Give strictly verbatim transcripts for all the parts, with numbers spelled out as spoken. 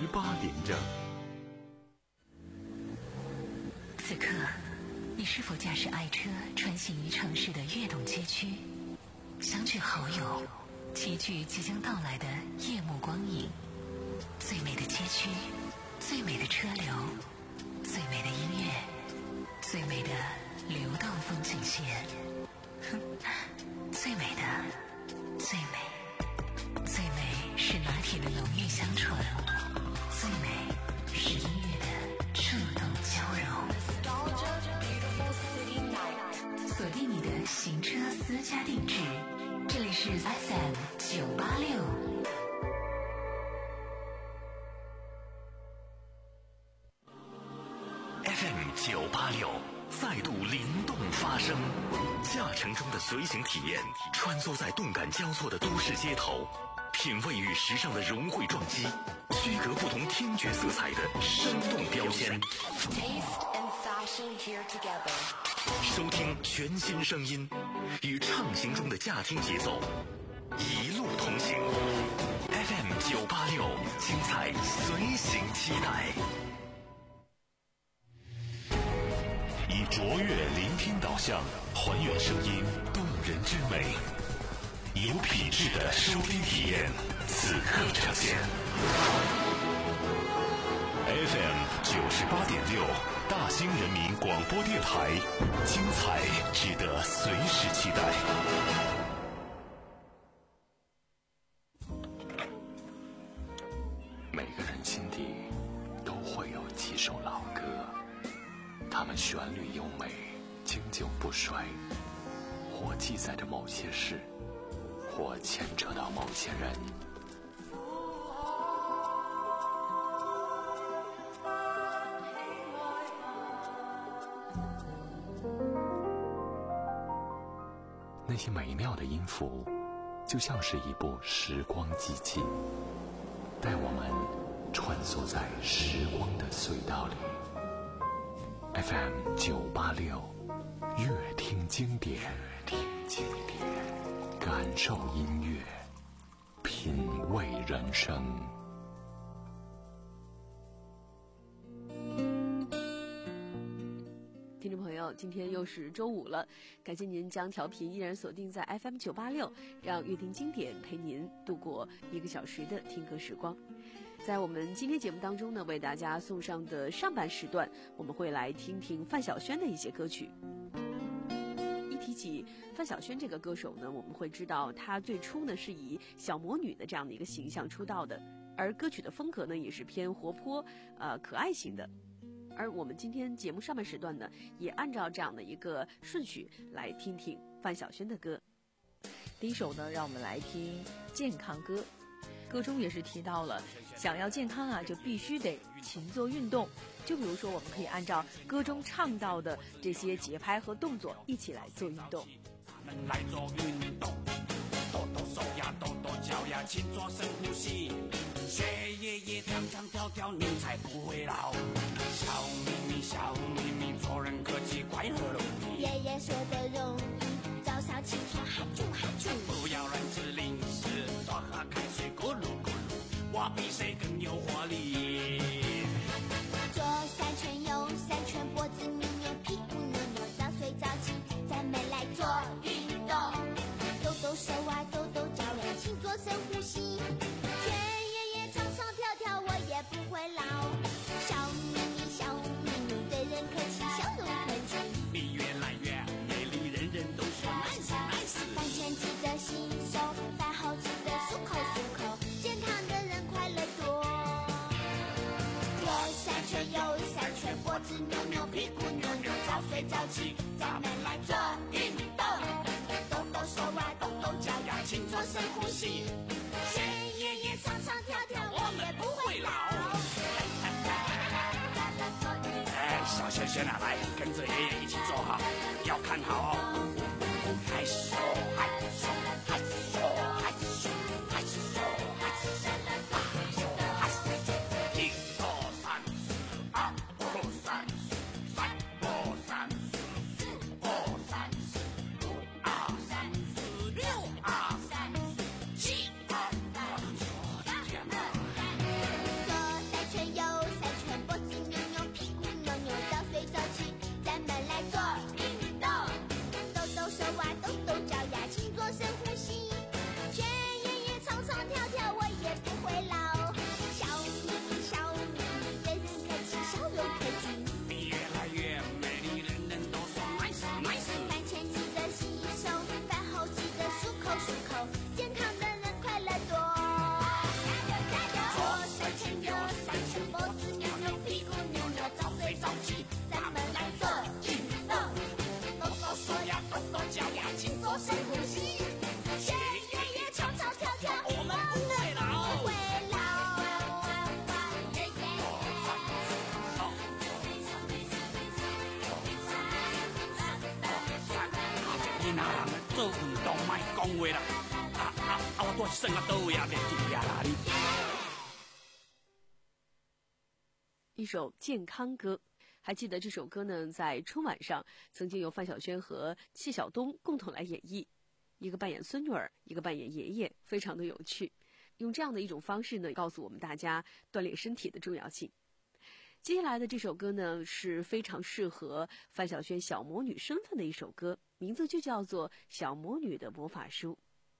八点整。 此刻，你是否驾驶爱车穿行于城市的跃动街区，相聚好友，齐聚即将到来的夜幕光影？最美的街区，最美的车流，最美的音乐，最美的流动风景线，哼，最美的，最美，最美是拿铁的浓郁香醇，最美是音乐的触动交融。锁定你的行车私家定制，这里是 F M 九八六。 F M 九八六再度灵动发声，驾乘中的随行体验，穿梭在动感交错的都市街头，品味与时尚的融汇撞击，区隔不同听觉色彩的生动标签。收听全新声音，与畅行中的驾听节奏，一路同行。F M 九八六，精彩随行期待。以卓越聆听导向，还原声音动人之美，有品质的收听体验，此刻呈现。F M 九十八点六，大兴人民广播电台，精彩值得随时期待。 每个人心底都会有几首老歌，它们旋律优美，经久不衰，或记载着某些事，或牵扯到某些人。那些美妙的音符，就像是一部时光机器，带我们穿梭在时光的隧道里。F M 九八六，乐听经典，乐听经典，感受音乐，品味人生。 听众朋友，今天又是周五了，感谢您将调频依然锁定在 F M 九八六，让乐听经典陪您度过一个小时的听歌时光。在我们今天节目当中呢，为大家送上的上半时段，我们会来听听范晓萱的一些歌曲。一提起范晓萱这个歌手呢，我们会知道她最初呢是以小魔女的这样的一个形象出道的，而歌曲的风格呢也是偏活泼呃可爱型的。而我们今天节目上半时段呢，也按照这样的一个顺序来听听范晓萱的歌。 第一首呢，让我们来听健康歌。歌中也是提到了，想要健康啊，就必须得勤做运动。就比如说，我们可以按照歌中唱到的这些节拍和动作，一起来做运动。 咱们来做运动，抖抖手呀，抖抖脚呀，勤做深呼吸，学爷爷唱唱跳跳，你才不会老。小咪咪，小咪咪，做人客气，快乐容易。 爷爷说的容易，早上起床哈啾哈啾。 不要乱吃零食，多喝开水，咕噜咕噜，我比谁更有活力。 左三圈，右三圈，脖子扭扭，屁股扭扭，早睡早起，咱们来做运动。抖抖手啊，抖抖脚呀，请做深呼吸。学爷爷唱唱跳跳，我也不会老。小咪咪，小咪咪，对人客气，笑容可掬。 你越来越美丽，人人都说 nice nice。 饭前记得洗手，饭后记得漱口漱口，健康的人快乐多。左三圈，右三圈，脖子扭扭，屁股扭扭，早睡早起，咱们来做运动。抖抖手啊，抖抖脚呀，请做深呼吸。学爷爷唱唱跳跳，我们不会老。 哎，小萱萱啊，来跟着爷爷一起做好，要看好哦。害羞害羞害羞害羞害羞害羞害羞，一二三四，二二三四，三二三四，四二三四，五二三四，六二三四，七二三四，我的天哪！ 左三囡仔人做运动卖讲话啦，啊啊啊！我拄是算到倒位啊，袂记啊啦你。 一首健康歌，还记得这首歌呢，在春晚上曾经由范晓萱和谢晓东共同来演绎，一个扮演孙女儿，一个扮演爷爷，非常的有趣。用这样的一种方式呢，告诉我们大家锻炼身体的重要性。接下来的这首歌呢，是非常适合范晓萱小魔女身份的一首歌，名字就叫做《小魔女的魔法书》。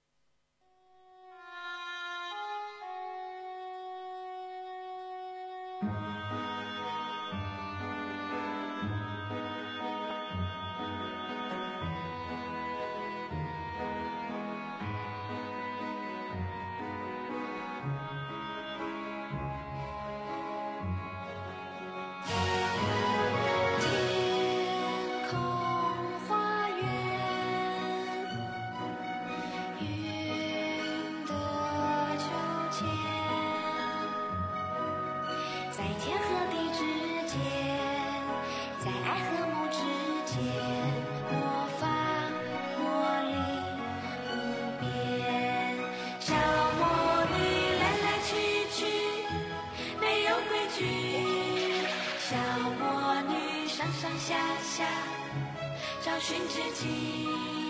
找寻知己，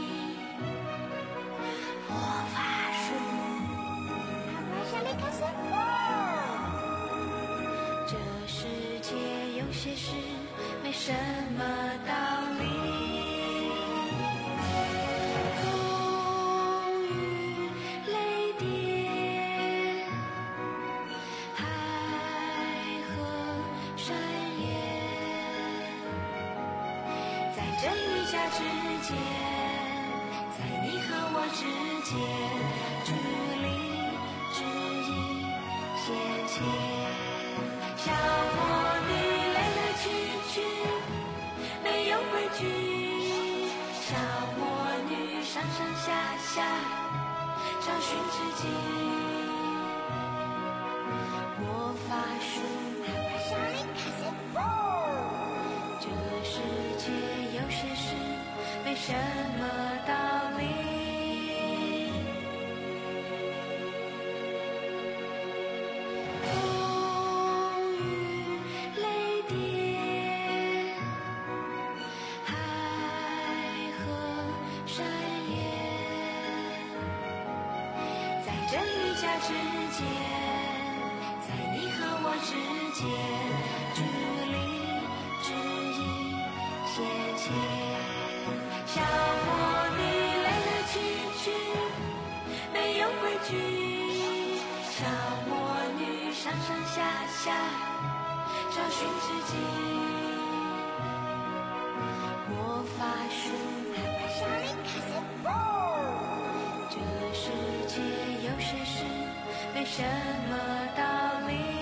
魔法书。这世界有些事没什么道理。风雨雷电，海和山岩，在真与假之间，在你和我之间，距离指引先前。小魔女来来去去，没有规矩。小魔女上上下下，找寻知己。魔法书，这世界有些事没什么道理。风雨雷电，海和山岩，在真与假之间，在你和我之间，距离指引先前。小魔女来来去去，没有规矩。小魔女上上下下，找寻知己。魔法书，这世界有些事没什么道理。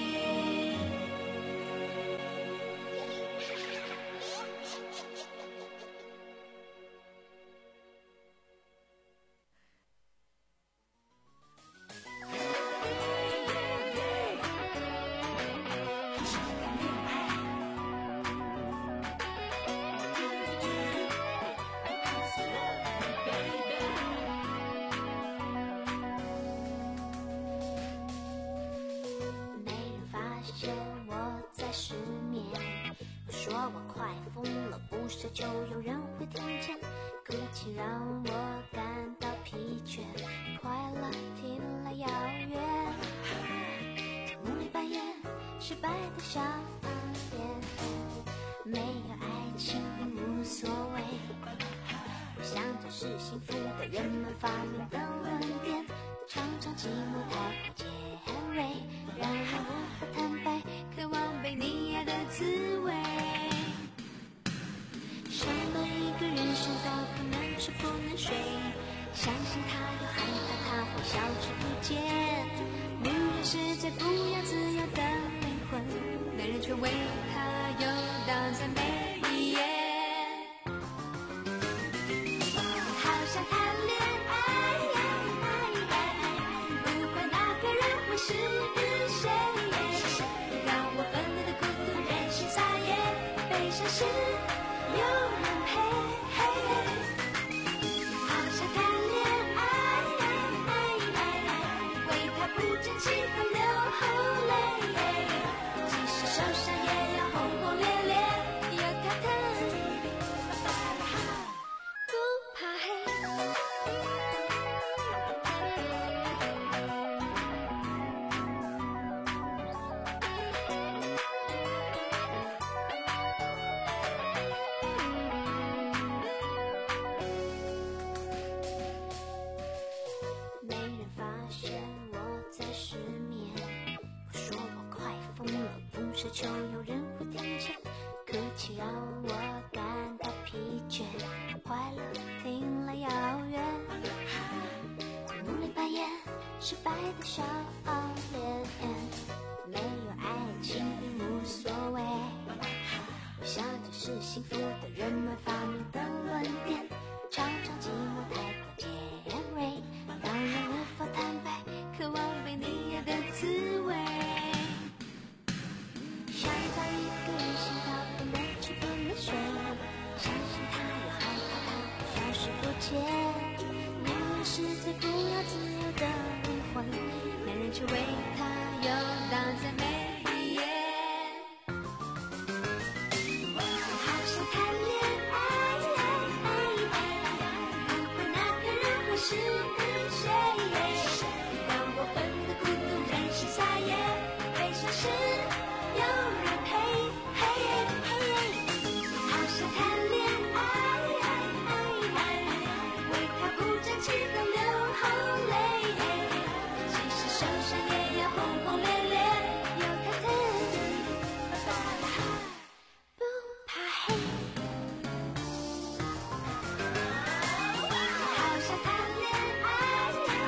就有人会听见，哭泣让我感到疲倦，快乐听来遥远。梦里扮演失败的小房间，没有爱情并无所谓。想着是幸福的人们发明的论点，常常寂寞太过尖锐，让人无法坦白，渴望被你爱的滋味。伤了一个人，伤到不能吃不能睡，相信他又害怕他会消失不见。女人是最不要自由的灵魂，男人却为她游荡在每一夜。好想谈恋爱，不管那个人会是谁，让我愤怒的孤独任性撒野，悲伤时有人陪。 就有人会听见，哭泣让我感到疲倦，快乐听了遥远。梦里扮演失败的小脸，没有爱情并无所谓。我想这是幸福的人们发明的论点，常常寂寞太过尖锐，让人无法坦白，渴望被你爱的滋味。想到一个人心跳不能吃不能睡，相信他又害怕他会消失不见。女人是最不要自由的灵魂，男人却为她游荡在每一夜。好想谈恋爱，不管那个人会是谁，让我分的孤独任性撒野，悲伤时有人陪。好想谈恋爱，为他不争气的流后泪，即使受伤也要轰轰烈烈，有他疼，不怕黑。好想谈恋爱，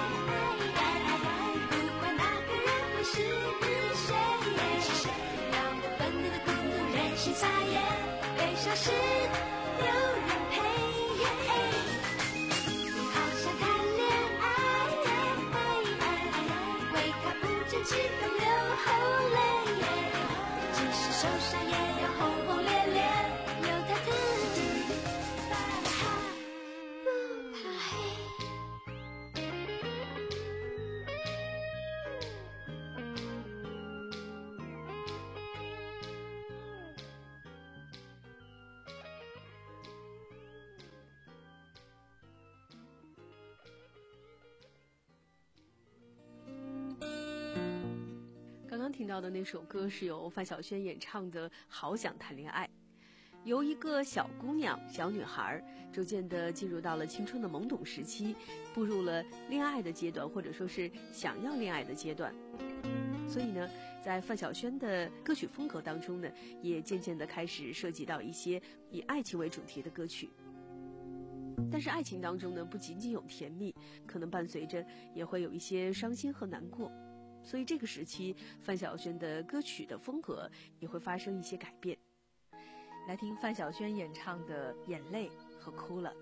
不管那个人会是谁，让我愤怒的孤独任性撒野，悲伤时有人陪。好想谈恋爱，为他不争气的流后泪，即使受伤也要轰轰烈烈，有他疼，不怕黑。 刚刚听到的那首歌是由范晓萱演唱的《好想谈恋爱》，由一个小姑娘、小女孩逐渐的进入到了青春的懵懂时期，步入了恋爱的阶段，或者说是想要恋爱的阶段。所以呢，在范晓萱的歌曲风格当中呢，也渐渐的开始涉及到一些以爱情为主题的歌曲。但是爱情当中呢，不仅仅有甜蜜，可能伴随着也会有一些伤心和难过。所以这个时期范晓萱的歌曲的风格也会发生一些改变。 来听范晓萱演唱的《眼泪和哭了》。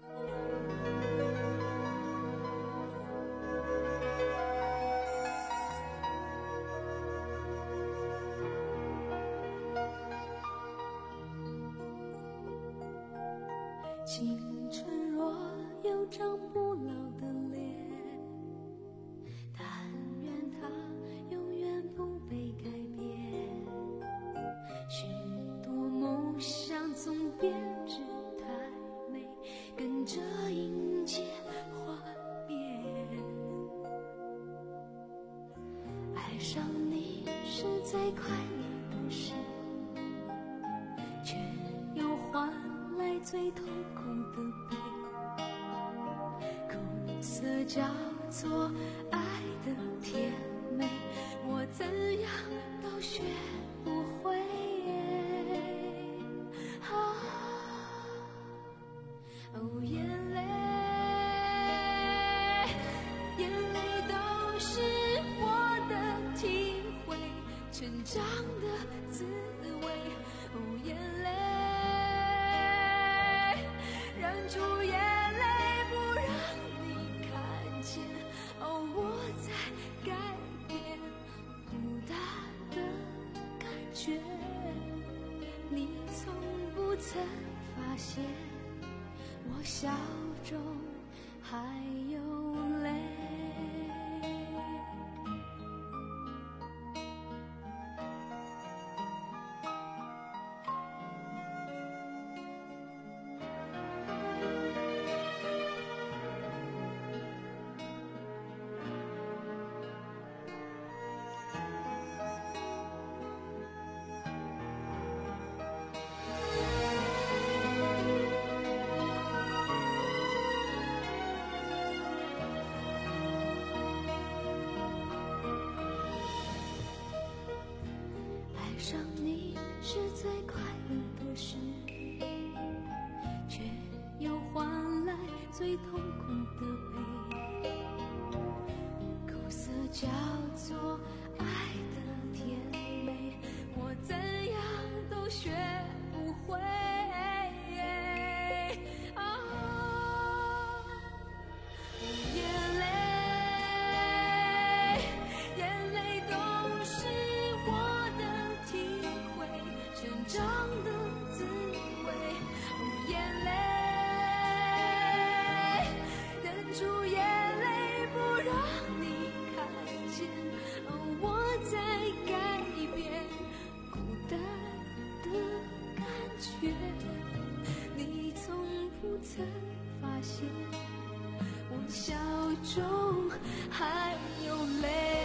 青春若有张不老的脸，但愿它永远不被改变。许多梦想总编织太美，跟着迎接幻灭。爱上你是最快乐的事，却又换来最痛苦的悲。苦涩叫做爱的甜美，我怎样都学不会。啊，哦，眼泪，眼泪都是我的体会，成长的滋味。哦，眼泪，忍住眼泪不让你看见。哦，我在改变，孤单的感觉，你从不曾发现，我笑中还有泪。 最痛苦的悲，苦涩叫做爱的甜美，我怎样都学不会。啊，眼泪，眼泪都是我的体会，成长的滋味。眼泪。住眼泪不让你看见，哦，我在改变孤单的感觉。你从不曾发现，我笑中还有泪。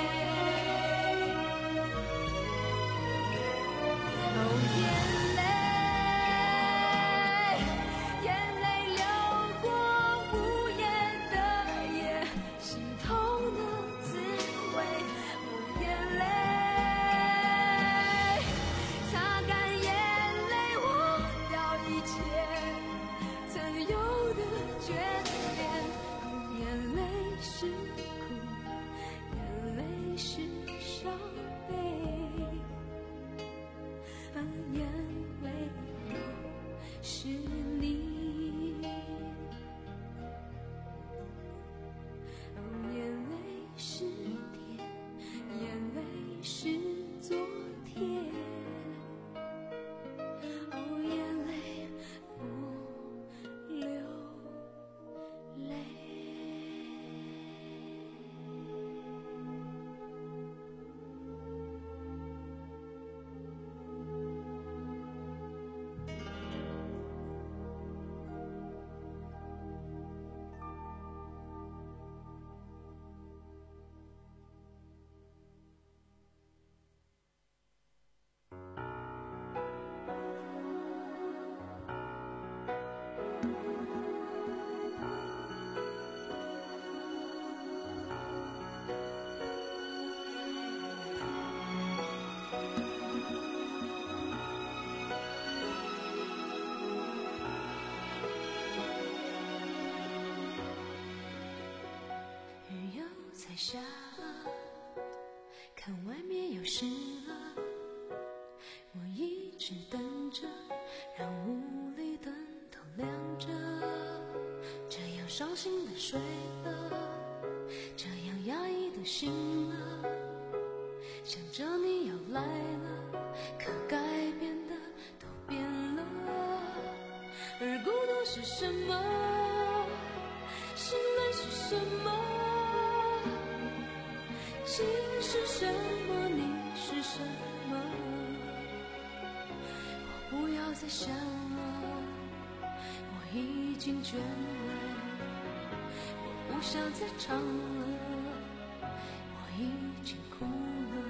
哦，眼泪。下，看外面又湿了，我一直等着，让屋里灯都亮着，这样伤心的睡了，这样压抑的醒了，想着你要来了，可改变的都变了，而孤独是什么？醒来是什么？心是什么？你是什么？我不要再想了，我已经倦了，我不想再唱了，我已经哭了。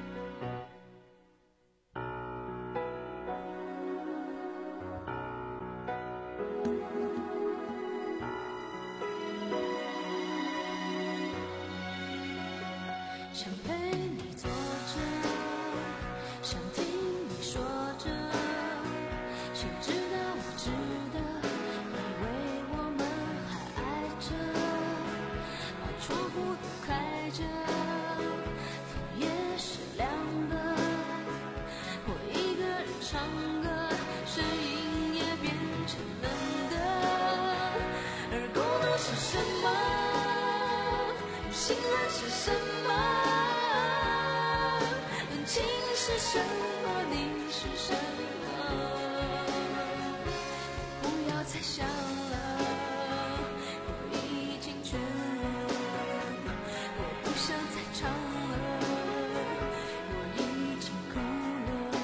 想陪你坐着，想听你说着，谁知道我值得，以为我们还爱着，把窗户都开着，风也是凉的，我一个人唱歌，声音也变成冷的，而孤独是什么？醒来是什么？情是什么？你是什么？不要再想了，我已经倦了，我不想再唱了，我已经哭了。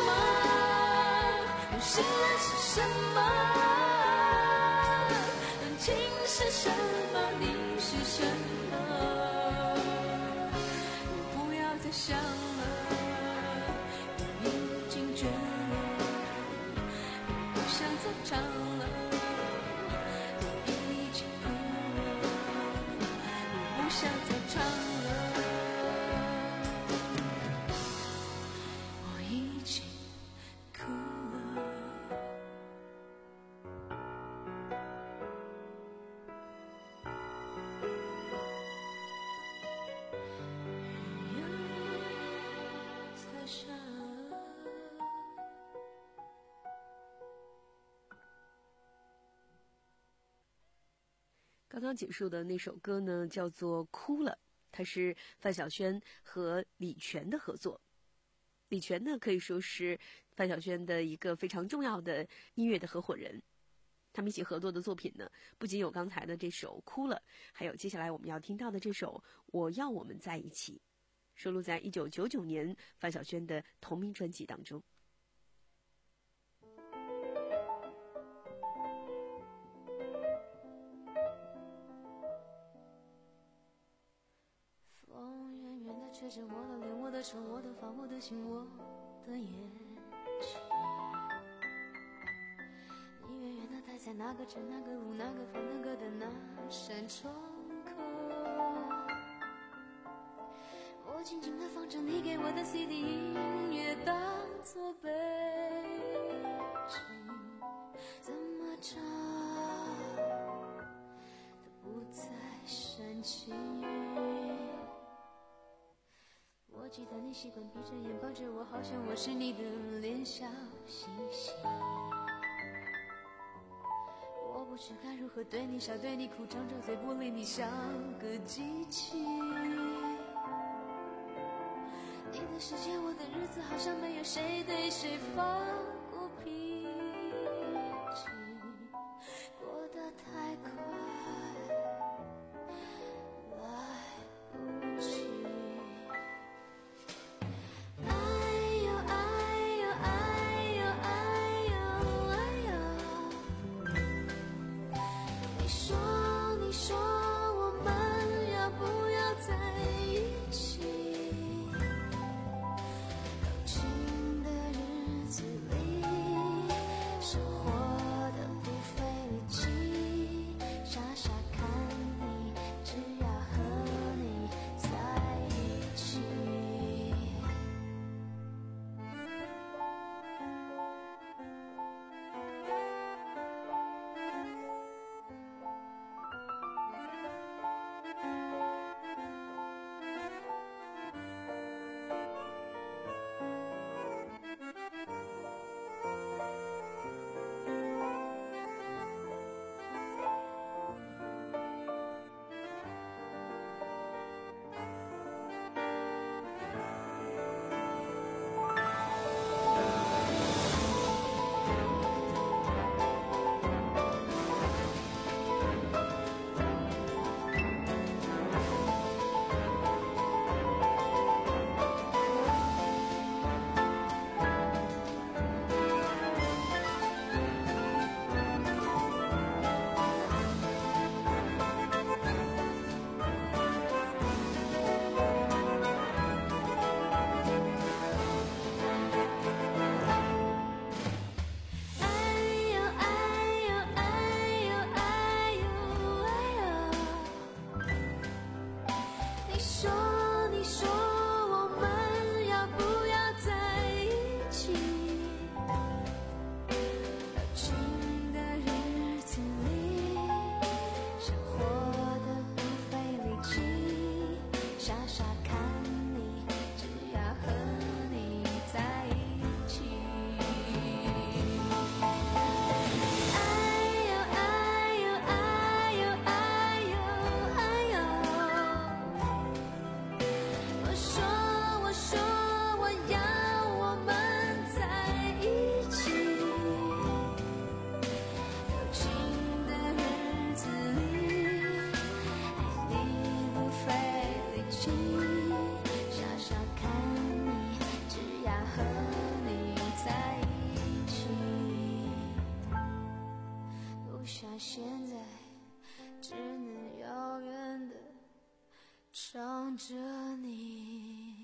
醒来是什么？ 刚刚结束的那首歌呢，叫做《哭了》，它是范晓萱和李泉的合作。李泉呢，可以说是范晓萱的一个非常重要的音乐的合伙人。他们一起合作的作品呢，不仅有刚才的这首《哭了》，还有接下来我们要听到的这首《我要我们在一起》，收录在一九九九年范晓萱的同名专辑当中。 风远远的吹着我的脸，我的手，我的发，我的心，我的眼睛。你远远的待在那个城，那个路，那个房，那个的那扇窗口。我静静的放着你给我的 C D 音乐，当作背景，怎么找都不再煽情。我记得你习惯闭着眼抱着我，好像我是你的脸小星星。我不知该如何对你笑对你哭，张着嘴不理你，像个机器。你的世界我的日子，好像没有谁对谁发过脾气，过得太快来不及。想着你。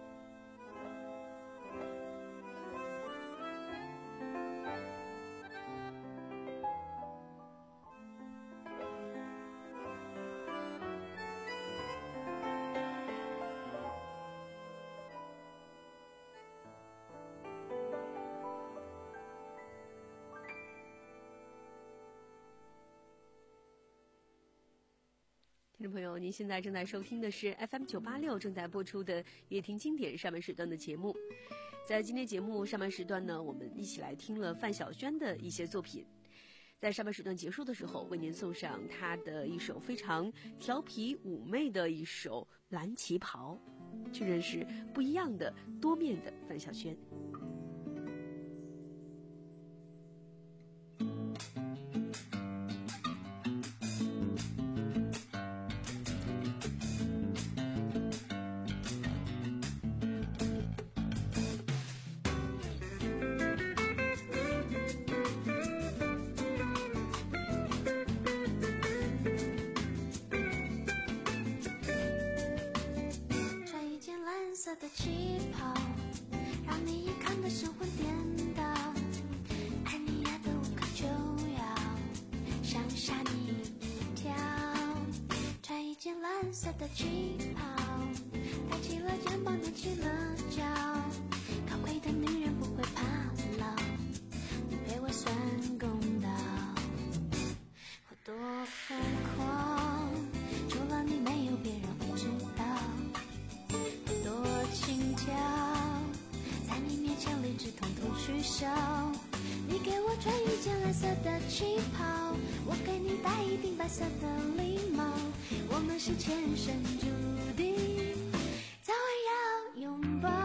听众朋友，您现在正在收听的是 F M 九八六正在播出的乐听经典上半时段的节目。在今天节目上半时段呢，我们一起来听了范晓萱的一些作品。 在上半时段结束的时候，为您送上他的一首非常调皮妩媚的一首《蓝旗袍》，去认识不一样的多面的范晓萱。 色的旗袍，让你一看的神魂颠倒，爱你爱的无可救药，想杀你一条。穿一件蓝色的旗袍，抬起了肩膀，踮起了脚，高贵的女人不会怕老，你陪我算公道。我多疯狂，除了你没有别人会知道。轻巧，在你面前理智统统取消。你给我穿一件蓝色的旗袍，我给你戴一顶白色的礼帽。我们是前生注定，早晚要拥抱。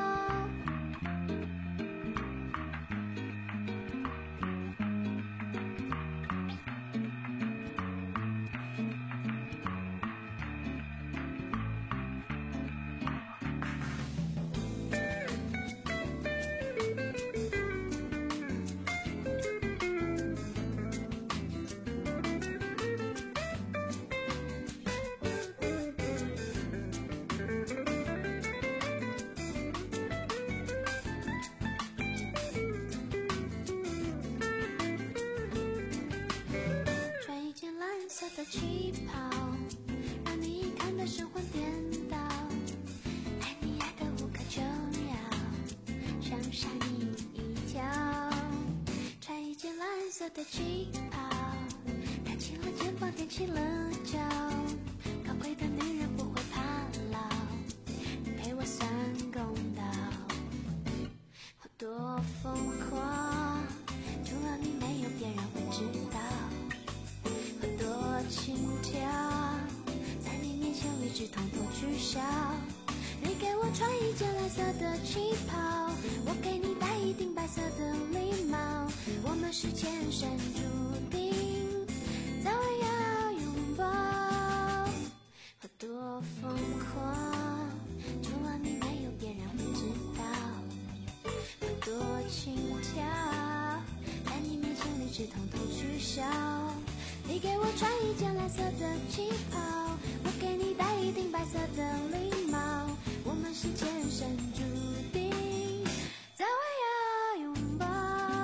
的旗袍，让你一看的神魂颠倒，爱你爱的无可救药，想杀你一条。穿一件蓝色的旗袍，抬起了肩膀，踮起了脚，高贵的女人不会怕老，你陪我算公道。我多疯狂，除了你没有别人会知道。轻巧，在你面前理智统统取消。你给我穿一件蓝色的旗袍，我给你戴一顶白色的礼帽。我们是前生注定，早晚要拥抱。我多疯狂，除了你没有别人会知道。我多轻巧，在你面前理智统统取消。你给我穿一件蓝色的旗袍，我给你戴一顶白色的礼帽。我们是前生注定，早晚要拥抱。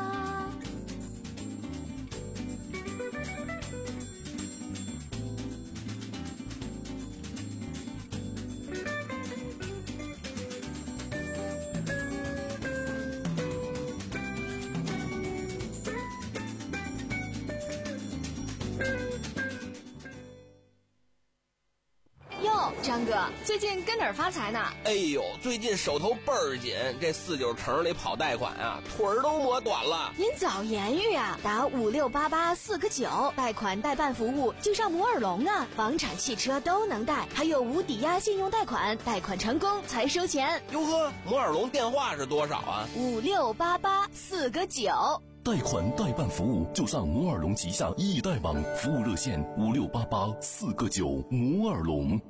张哥，最近跟哪儿发财呢？ 哎呦，最近手头倍儿紧，这四九城里跑贷款啊，腿儿都磨短了。 您早言语啊，打五六八八四个九，贷款代办服务就上摩尔龙啊，房产、汽车都能贷，还有无抵押信用贷款，贷款成功才收钱。 哟呵，摩尔龙电话是多少啊？ 五六八八四个九。 贷款代办服务就上摩尔龙旗下易贷网，服务热线五六八八四个九，摩尔龙。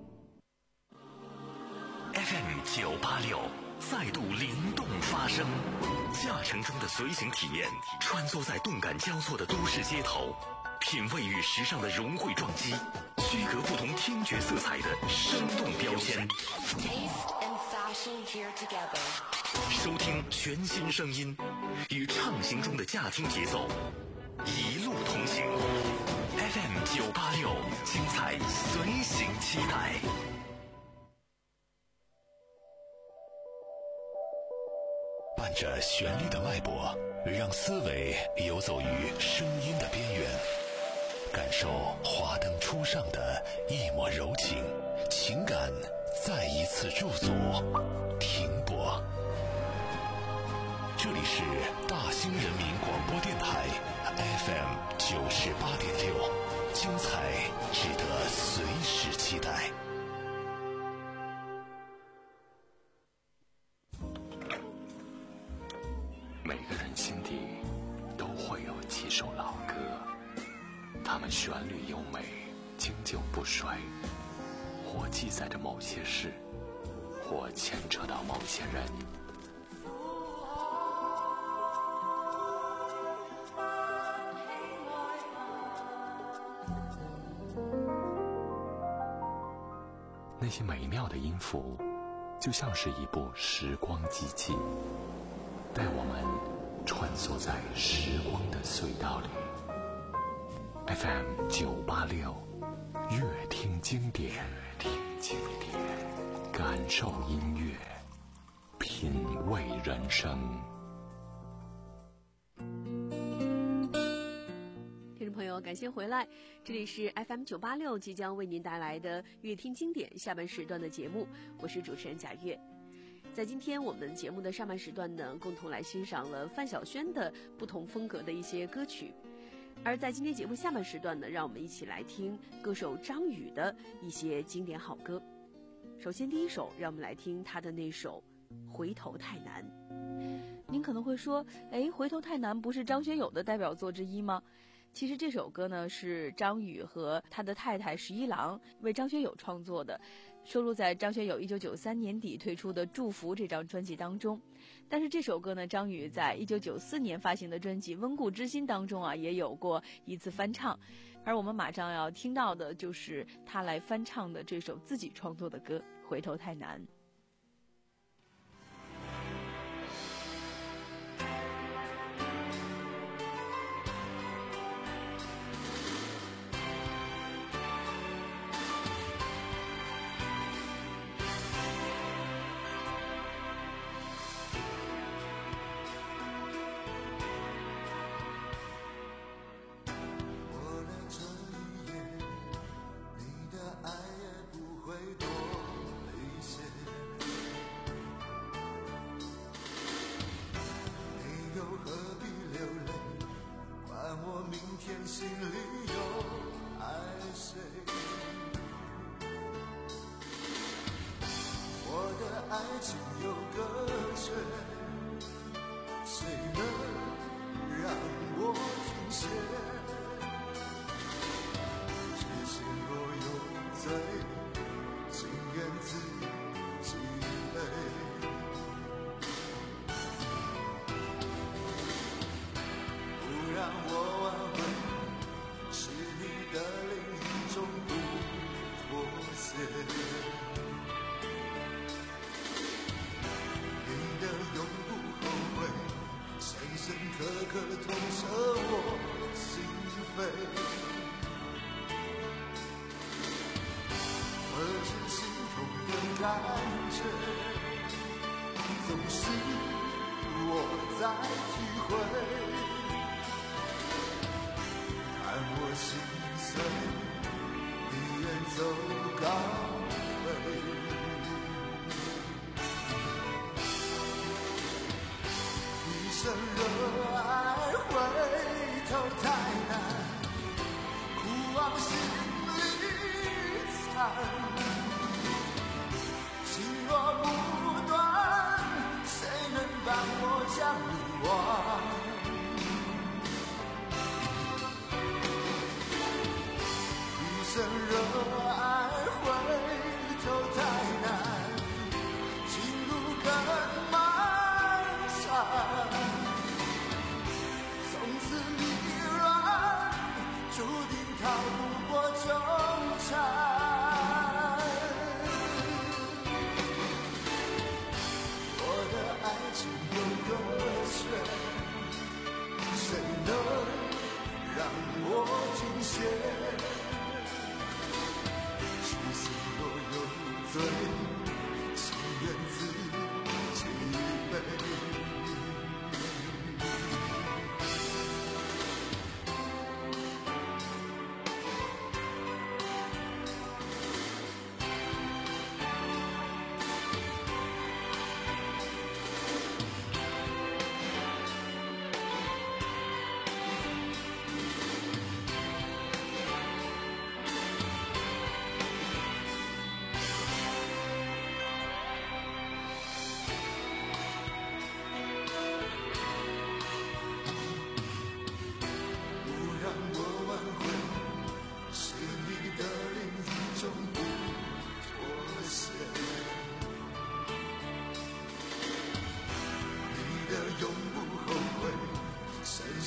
F M 九八六再度灵动发声，驾乘中的随行体验，穿梭在动感交错的都市街头，品味与时尚的融汇撞击，区隔不同听觉色彩的生动标签。收听全新声音，与畅行中的驾听节奏，一路同行。F M 九八六，精彩随行期待。 伴着旋律的脉搏，让思维游走于声音的边缘，感受华灯初上的一抹柔情，情感再一次驻足停泊。 这里是大兴人民广播电台 F M 九十八点六，精彩值得随时期待。 每个人心底都会有几首老歌，它们旋律优美，经久不衰，或记载着某些事，或牵扯到某些人。那些美妙的音符，就像是一部时光机器，带我们穿梭在时光的隧道里。F M 九八六，乐听经典，听经典，感受音乐，品味人生。 听众朋友，感谢回来，这里是 F M 九八六即将为您带来的乐听经典下半时段的节目，我是主持人贾月。在今天我们节目的上半时段呢，共同来欣赏了范晓萱的不同风格的一些歌曲。而在今天节目下半时段呢，让我们一起来听歌手张宇的一些经典好歌。首先第一首，让我们来听他的那首《回头太难》。 您可能会说，哎，《回头太难》不是张学友的代表作之一吗？其实这首歌呢是张宇和他的太太十一郎为张学友创作的，收录在张学友一九九三年底推出的《祝福》这张专辑当中。但是这首歌呢，张宇在一九九四年发行的专辑《温故知新》当中啊，也有过一次翻唱。而我们马上要听到的就是他来翻唱的这首自己创作的歌《回头太难》。 心里有爱谁？我的爱情有个缺，谁能让我停歇？痴心若有罪，情愿自己背。不让我挽回，是你的另一种不妥协。你的永不后悔，深深刻刻痛彻我心扉。何止心痛的感觉，总是我在体会。看我心碎，你远走高飞。一生热爱回头太难，苦往心里藏。情若不断，谁能帮我将你忘？真热爱回头太难，情路更漫长。从此迷乱，注定逃不过纠缠。我的爱情有个缺，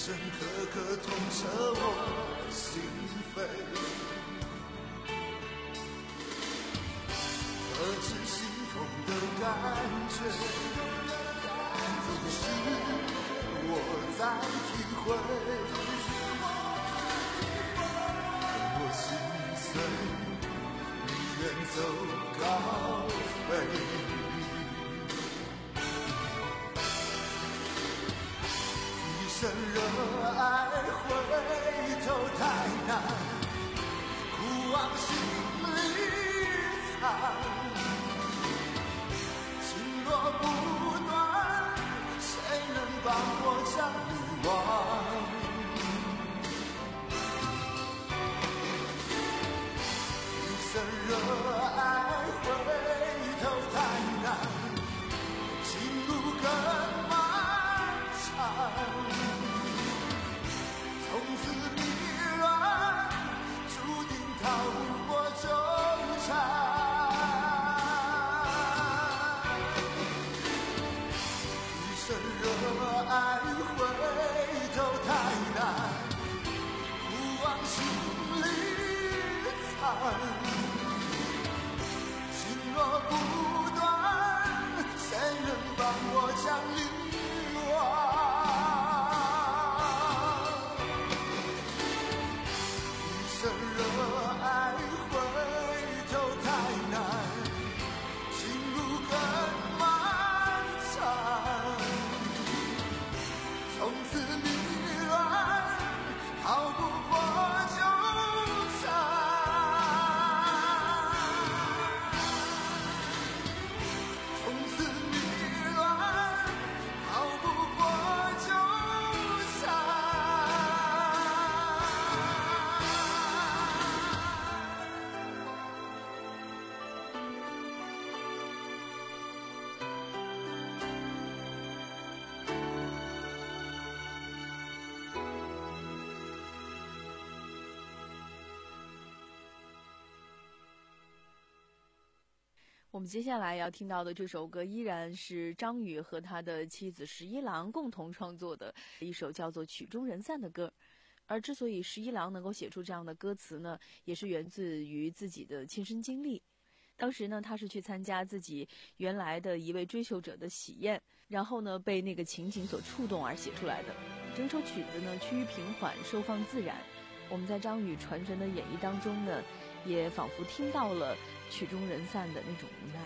深刻刻痛彻我心扉。何止心痛的感觉，总是我在体会。我心碎，宁愿走高飞。一生热爱，回头太难，苦往心里藏。情若不断，谁能帮我将你忘？一生热爱，回头太难，情路更漫长。从此迷乱，注定逃不过纠缠。一生热爱，回头太难，苦往心里藏。情若不断，谁能帮我将遗忘？一生热爱，回头太难，情路更漫长。从此迷乱，逃不过纠缠。从此迷乱，逃不过纠缠。 我们接下来要听到的这首歌依然是张宇和他的妻子十一郎共同创作的一首叫做《曲终人散》的歌。而之所以十一郎能够写出这样的歌词呢，也是源自于自己的亲身经历。当时呢，他是去参加自己原来的一位追求者的喜宴，然后呢被那个情景所触动而写出来的。整首曲子呢趋于平缓，收放自然。我们在张宇传神的演绎当中呢，也仿佛听到了曲终人散的那种无奈。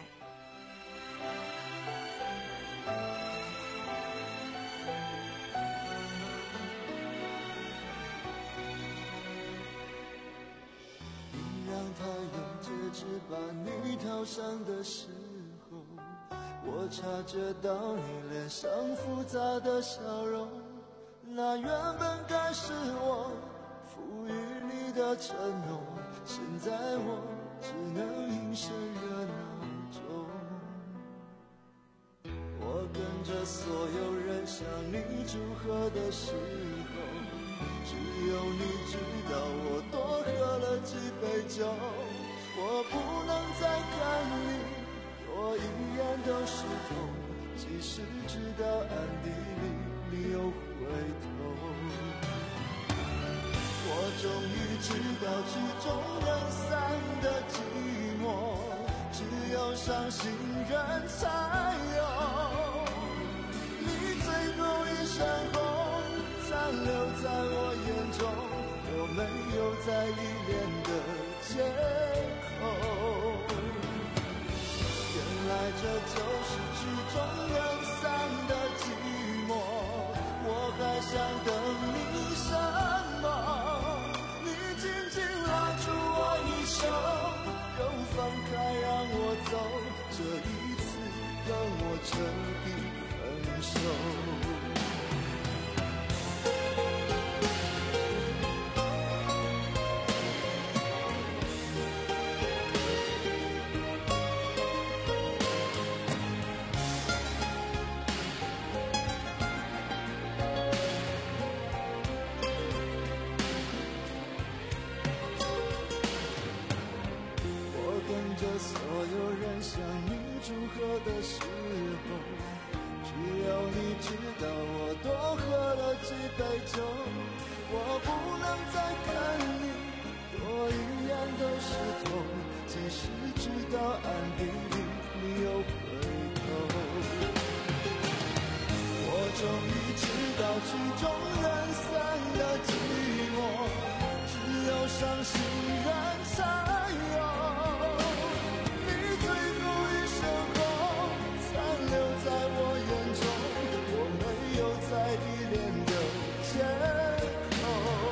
你让太阳戒指把你套上的时候，我察觉到你脸上复杂的笑容，那原本该是我赋予你的承诺，现在我只能应声热闹中。我跟着所有人向你祝贺的时候，只有你知道我多喝了几杯酒。我不能再看你多一眼都是痛，即使知道暗地里你又回头。我终于知道曲终人散的寂寞，只有伤心人才有。你最后一身红残留在我眼中，我没有再依恋的借口。原来这就是曲终人散的寂寞，我还想等你什么？拉住我一手，又放开让我走，这一次让我彻底分手。所有人向你祝贺的时候，只有你知道我多喝了几杯酒，我不能再看你多一眼都是痛，即使知道暗地里你有回头。我终于知道曲终人散的寂寞，只有伤心人才有。你最后一身红残留在我眼中，我没有再依恋的借口。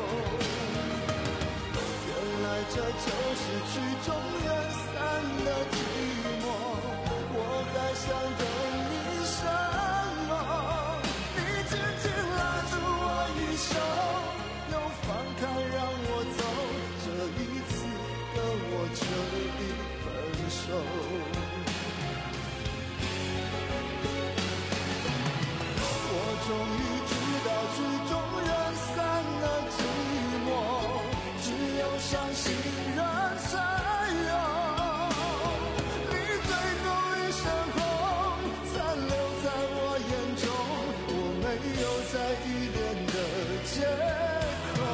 原来这就是曲终人散的寂寞，我还想等你什么？你紧紧拉住我衣袖，又放开让我走，这一次跟我彻底分手。我终于知道曲终人散的寂寞，只有伤心人才有。你最后一身红残留在我眼中，我没有再依恋的借口。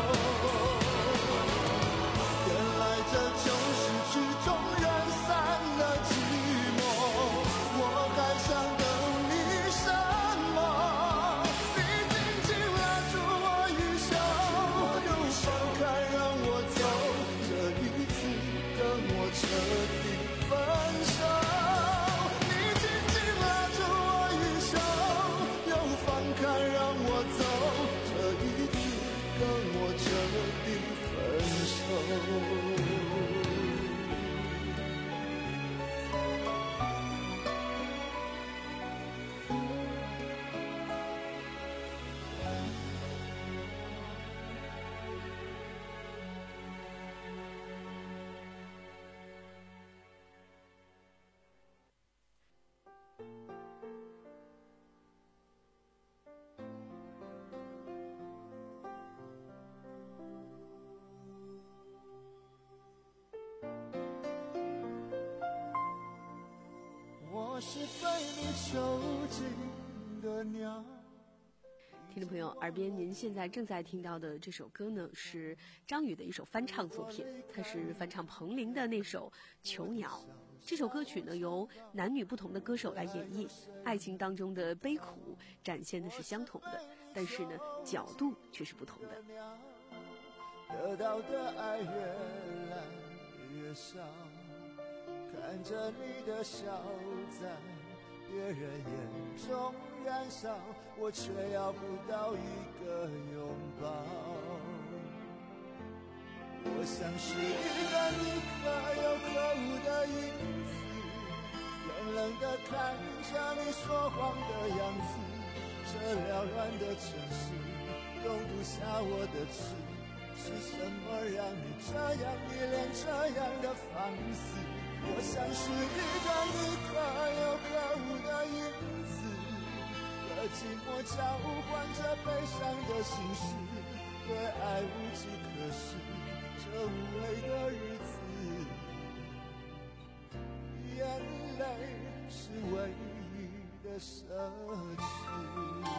原来这就是曲终人散的寂寞，我还想等你什么？你紧紧拉住我衣袖，又放开让我走，这一次跟我彻底分手。你紧紧拉住我衣袖，又放开让我走，这一次跟我彻底分手。我是被你囚禁的鸟。 听众朋友，耳边您现在正在听到的这首歌呢，是张宇的一首翻唱作品，它是翻唱彭羚的那首《囚鸟》。这首歌曲呢，由男女不同的歌手来演绎，爱情当中的悲苦展现的是相同的，但是呢，角度却是不同的。 得到的爱越来越少，看着你的笑在别人眼中燃烧，我却要不到一个拥抱。我像是一个你可有可无的影子，冷冷地看着你说谎的样子，这缭乱的城市容不下我的痴，是什么让你这样依恋，这样的放肆？我像是一个你可有可无的影子，和寂寞交换着悲伤的心事，对爱无计可施，这无味的日子，眼泪是唯一的奢侈。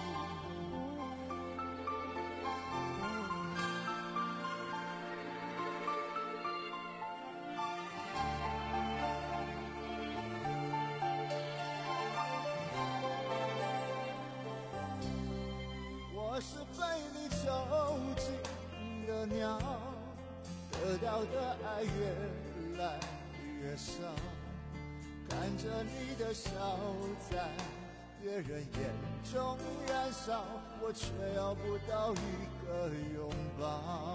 我是被你囚禁的鸟，得到的爱越来越少，看着你的笑在别人眼中燃烧，我却要不到一个拥抱。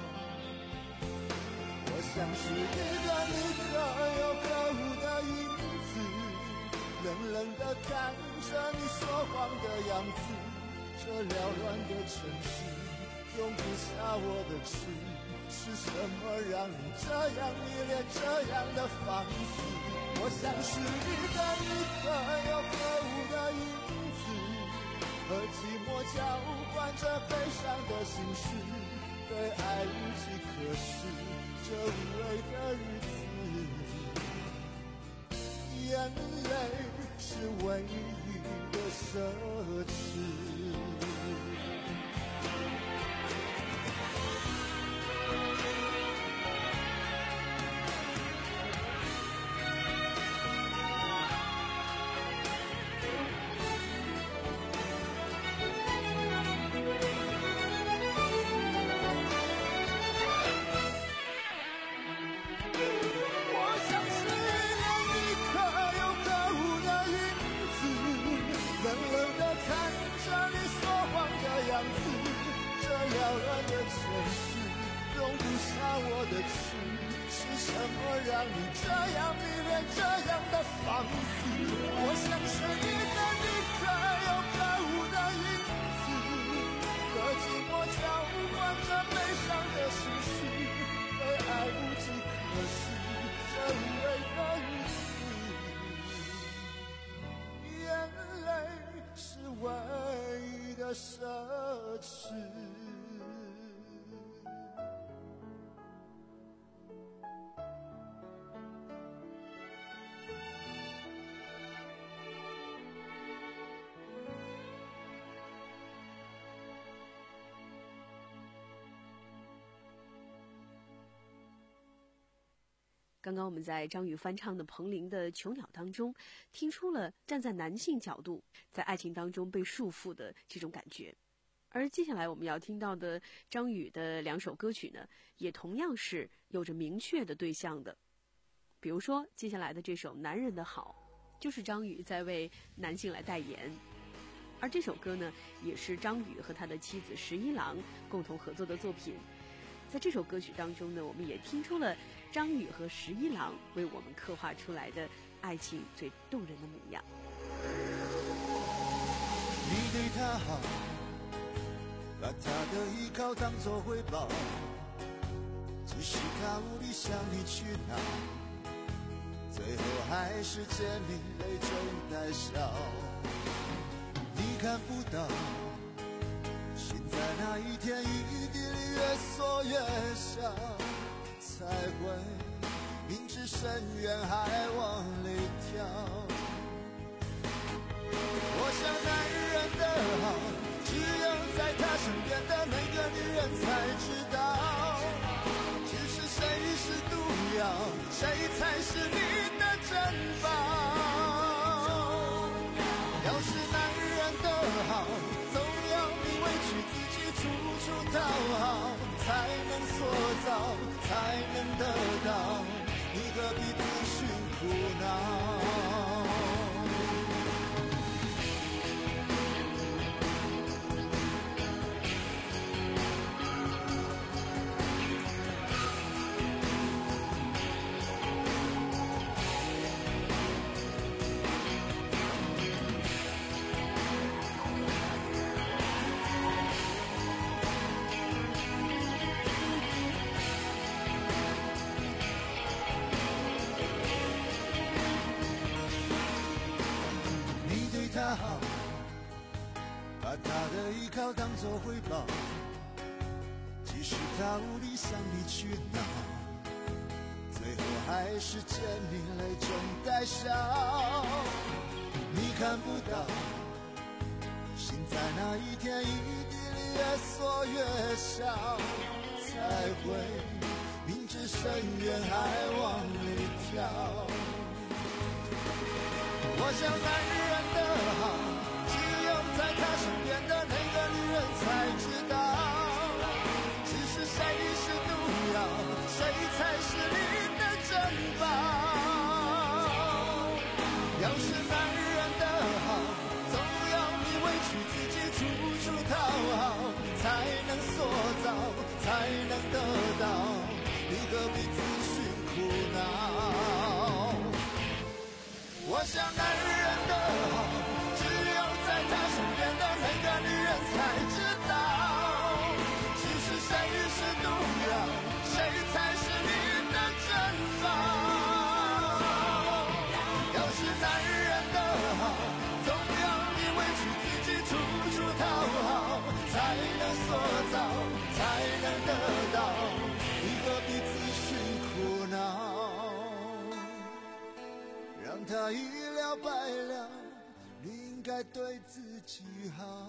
我像是一个你可有可无的影子，冷冷地看着你说谎的样子，这缭乱的城市容不下我的痴，是什么让你这样依恋，这样的放肆？我像是一个你可有可无的影子，和寂寞交换着悲伤的心事，对爱无计可施，这无味的日子，眼泪是唯一的奢侈。 子，这缭乱的城市容不下我的痴。是什么让你这样迷恋这样的放肆？我像是一个离开又飘舞的影子，和寂寞交换着悲伤的心事，被爱无计可施，这无味的日子，眼泪是唯一的奢侈。 刚刚我们在张宇翻唱的彭羚的《囚鸟》当中，听出了站在男性角度在爱情当中被束缚的这种感觉。而接下来我们要听到的张宇的两首歌曲呢，也同样是有着明确的对象的。比如说接下来的这首《男人的好》，就是张宇在为男性来代言。而这首歌呢，也是张宇和他的妻子十一郎共同合作的作品。在这首歌曲当中呢，我们也听出了张宇和十一郎为我们刻画出来的爱情最动人的模样。 你对他好，把他的依靠当作回报，即使他无力向你去闹，最后还是见你泪中带笑。你看不到心在那一天一滴里越缩越小，才会明知深渊还往里跳。我想男人的好，只有在他身边的那个女人才知道，只是谁是毒药，谁才是你的珍宝。要是男人的好，总要你委屈自己处处讨好，才能塑造，才能得到，你何必自寻苦恼。他好，把他的依靠当作回报，即使他无力向你去闹，最后还是见你泪中带笑。你看不到心在那一天一滴里越缩越小，才会明知深渊还往里跳。我想男人的好，只有在他身边的那个女人才知道，只是谁是毒药，谁才是你的珍宝。要是男人的好，总要你委屈自己处处讨好，才能塑造，才能得到，你何必自寻苦恼。我想男人的好，只有在他身边的那个女人才知道，只是谁是毒药，谁才是你的珍宝。要是男人的好，总要你委屈自己处处讨好，才能塑造，才能得到，你何必自寻苦恼。让他一了百了，你应该对自己好。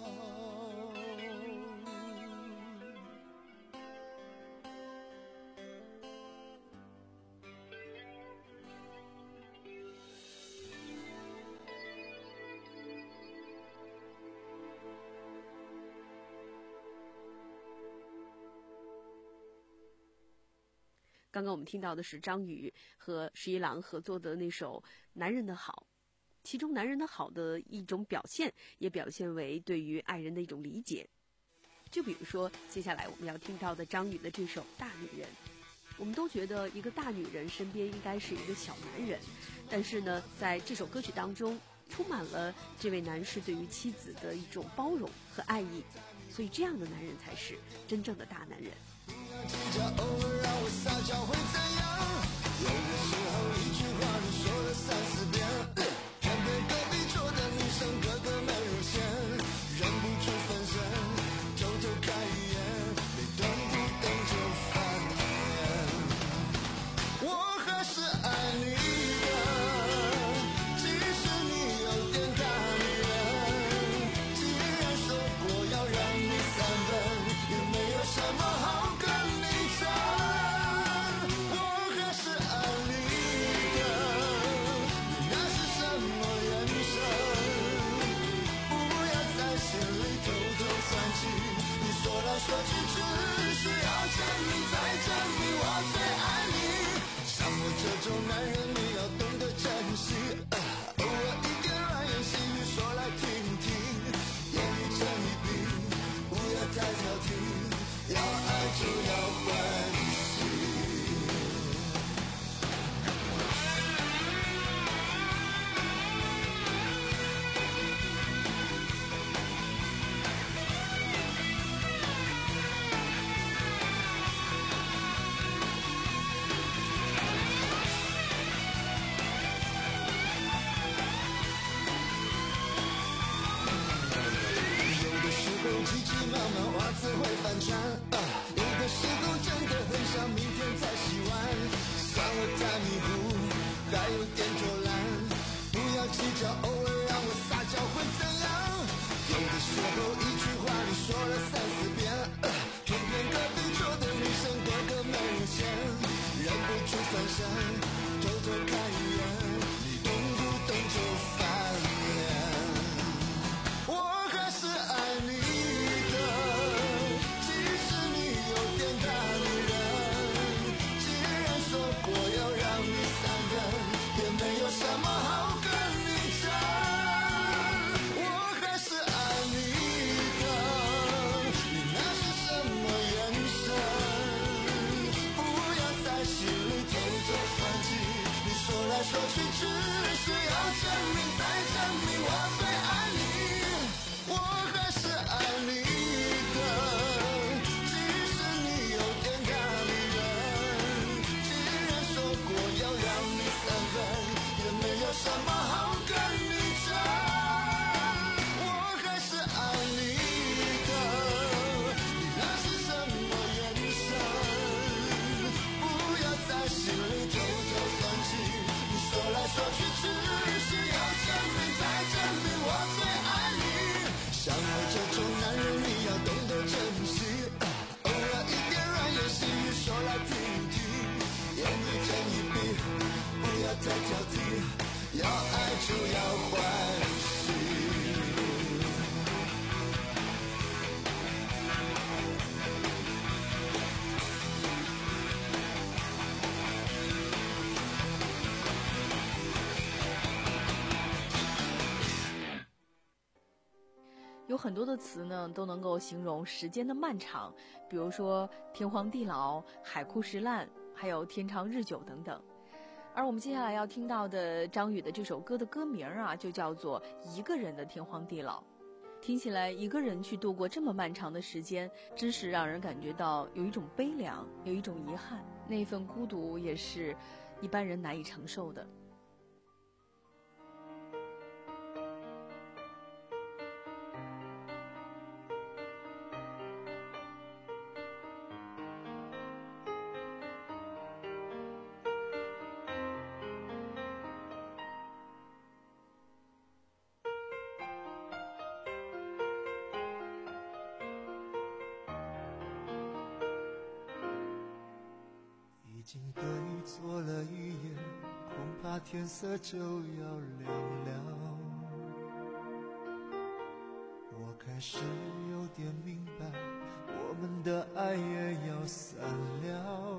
刚刚我们听到的是张宇和十一郎合作的那首《男人的好》，其中男人的好的一种表现，也表现为对于爱人的一种理解。 就比如说接下来我们要听到的张宇的这首《大女人》。我们都觉得一个大女人身边应该是一个小男人，但是呢，在这首歌曲当中充满了这位男士对于妻子的一种包容和爱意，所以这样的男人才是真正的大男人。 不要计较偶尔让我撒娇会怎样，有的时候一句话你说了三四遍，偏偏隔壁桌的女生个个美如仙，忍不住分神，偷偷看一眼，你动不动就翻脸。我还是爱你的，即使你有点大女人，既然说过要让你三分，也没有什么好跟你争。我还是爱你的，你那是什么眼神？不要在心里偷偷算计，你说来说去只是要证明再证明我最爱你。像我这种男人你要懂得珍惜，呃、偶尔一点软言细语说来听听，言语真一笔，不要太挑剔，要爱就要欢喜。急急忙忙袜子会翻船，啊，有的时候真的很想明天再洗完，算我太迷糊，还有点偷懒，不要计较偶尔让我撒娇会怎样，有的时候一句话你说了三四遍，啊，偏偏隔壁桌的女生个个美如仙，忍不住分神，偷偷看一眼，你动不动就翻脸。我还是爱你的，即使你有点大女人，既然说过要让你三分，也没有什么好跟你争。我还是爱你的，你那是什么眼神？不要在心里偷偷算计，你说来说去只是要证明再证明我最爱你。我还是爱你的，即使你有点大女人，既然说过要让你三分，也没有什么好跟你争。我还是爱你的，你那是什么眼神？不要在心里偷偷算计，你说来说去只是要证明再证明我最爱你。像我这种男人你要懂得珍惜，呃、偶尔一点软言细语说来听听，言语真一笔，不要太挑剔，要爱就要欢喜。 有很多的词呢都能够形容时间的漫长，比如说天荒地老、海枯石烂，还有天长日久等等。而我们接下来要听到的张宇的这首歌的歌名啊，就叫做《一个人的天荒地老》。听起来一个人去度过这么漫长的时间，真是让人感觉到有一种悲凉，有一种遗憾，那一份孤独也是一般人难以承受的。 已经对错了语言，恐怕天色就要亮了。我开始有点明白，我们的爱也要散了。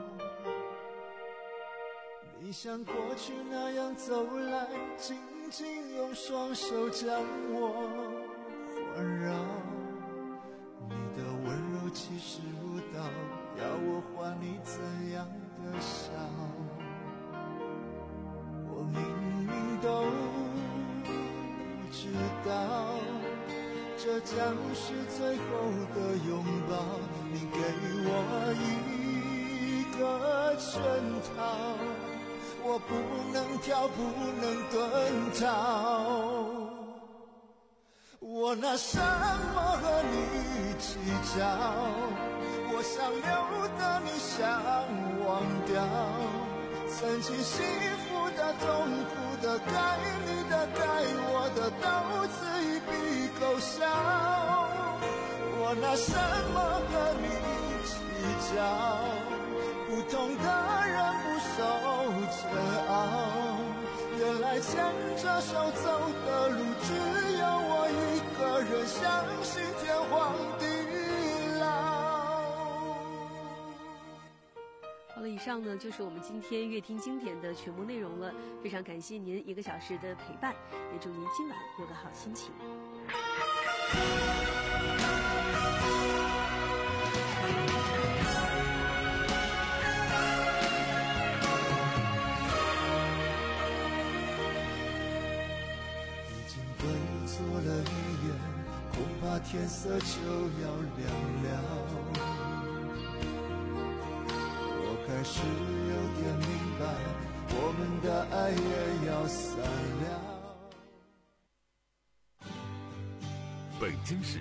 你像过去那样走来，紧紧用双手将我环绕。你的这将是最后的拥抱，你给我一个圈套，我不能跳，不能遁逃。我拿什么和你计较？我想留的你想忘掉，曾经幸福的、痛苦的、该你的、该我的，都自一笔勾销。我拿什么和你计较？不同的人不受煎熬，原来牵着手走的路，只有我一个人相信天荒地老。 好了，以上呢就是我们今天乐听经典的全部内容了。非常感谢您一个小时的陪伴，也祝您今晚有个好心情。 做了预言，恐怕天色就要亮了。我开始有点明白，我们的爱也要散了。 北京市